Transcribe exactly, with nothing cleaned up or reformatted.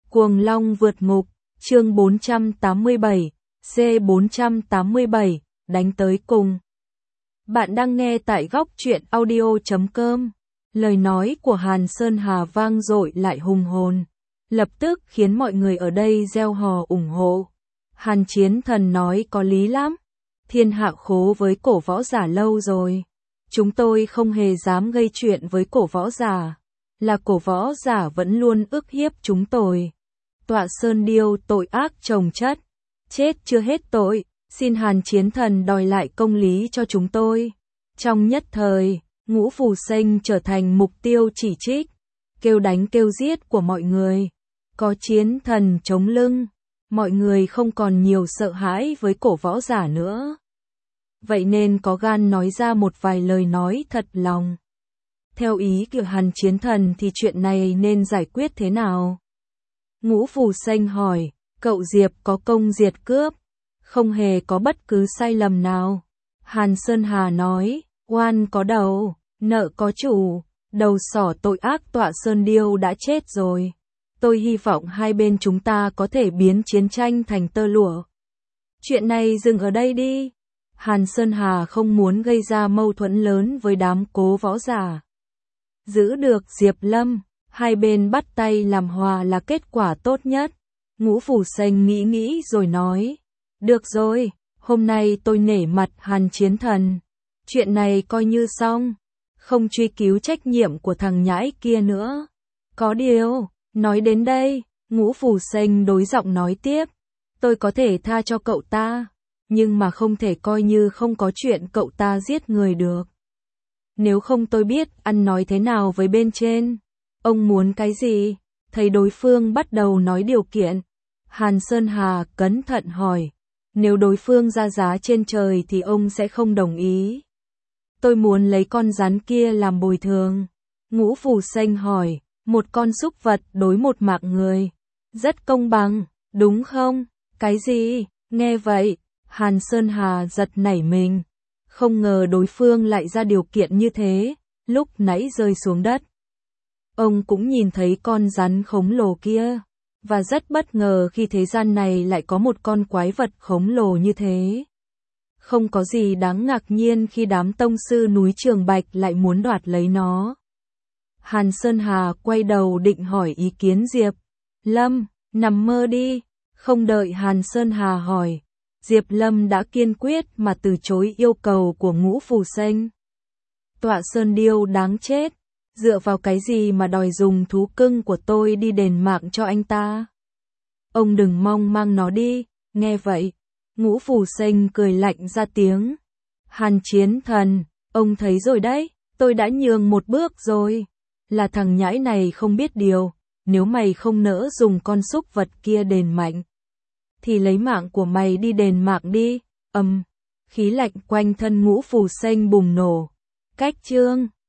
Cuồng Long vượt ngục, chương bốn trăm tám mươi bảy, C bốn trăm tám mươi bảy, đánh tới cùng. Bạn đang nghe tại góc truyện audio chấm com. Lời nói của Hàn Sơn Hà vang dội lại hùng hồn, lập tức khiến mọi người ở đây reo hò ủng hộ. Hàn Chiến Thần nói có lý lắm, thiên hạ khố với cổ võ giả lâu rồi. Chúng tôi không hề dám gây chuyện với cổ võ giả, là cổ võ giả vẫn luôn ức hiếp chúng tôi. Tọa Sơn Điêu tội ác chồng chất, chết chưa hết tội, xin Hàn Chiến Thần đòi lại công lý cho chúng tôi. Trong nhất thời, Ngũ Phù Sinh trở thành mục tiêu chỉ trích, kêu đánh kêu giết của mọi người. Có Chiến Thần chống lưng, mọi người không còn nhiều sợ hãi với cổ võ giả nữa. Vậy nên có gan nói ra một vài lời nói thật lòng. Theo ý của Hàn Chiến Thần thì chuyện này nên giải quyết thế nào? Ngũ Phù Sinh hỏi, cậu Diệp có công diệt cướp, không hề có bất cứ sai lầm nào. Hàn Sơn Hà nói, oan có đầu, nợ có chủ, đầu sỏ tội ác Tọa Sơn Điêu đã chết rồi. Tôi hy vọng hai bên chúng ta có thể biến chiến tranh thành tơ lụa. Chuyện này dừng ở đây đi. Hàn Sơn Hà không muốn gây ra mâu thuẫn lớn với đám cố võ giả. Giữ được Diệp Lâm, hai bên bắt tay làm hòa là kết quả tốt nhất. Ngũ Phù Sinh nghĩ nghĩ rồi nói, được rồi, hôm nay tôi nể mặt Hàn Chiến Thần. Chuyện này coi như xong, không truy cứu trách nhiệm của thằng nhãi kia nữa. Có điều, nói đến đây, Ngũ Phù Sinh đối giọng nói tiếp, tôi có thể tha cho cậu ta, nhưng mà không thể coi như không có chuyện cậu ta giết người được. Nếu không tôi biết ăn nói thế nào với bên trên. Ông muốn cái gì? Thấy đối phương bắt đầu nói điều kiện, Hàn Sơn Hà cẩn thận hỏi, nếu đối phương ra giá trên trời thì ông sẽ không đồng ý. Tôi muốn lấy con rắn kia làm bồi thường. Ngũ Phù Sinh hỏi, một con súc vật đối một mạng người, rất công bằng, đúng không? Cái gì? Nghe vậy, Hàn Sơn Hà giật nảy mình, không ngờ đối phương lại ra điều kiện như thế, lúc nãy rơi xuống đất. Ông cũng nhìn thấy con rắn khổng lồ kia, và rất bất ngờ khi thế gian này lại có một con quái vật khổng lồ như thế. Không có gì đáng ngạc nhiên khi đám tông sư núi Trường Bạch lại muốn đoạt lấy nó. Hàn Sơn Hà quay đầu định hỏi ý kiến Diệp Lâm, nằm mơ đi. Không đợi Hàn Sơn Hà hỏi, Diệp Lâm đã kiên quyết mà từ chối yêu cầu của Ngũ Phù Sinh. Tọa Sơn Điêu đáng chết, dựa vào cái gì mà đòi dùng thú cưng của tôi đi đền mạng cho anh ta? Ông đừng mong mang nó đi. Nghe vậy, Ngũ Phù Sinh cười lạnh ra tiếng. Hàn Chiến Thần, ông thấy rồi đấy, tôi đã nhường một bước rồi. Là thằng nhãi này không biết điều, nếu mày không nỡ dùng con súc vật kia đền mạnh, thì lấy mạng của mày đi đền mạng đi. Ầm, um, khí lạnh quanh thân Ngũ Phù Sinh bùng nổ. Cách chương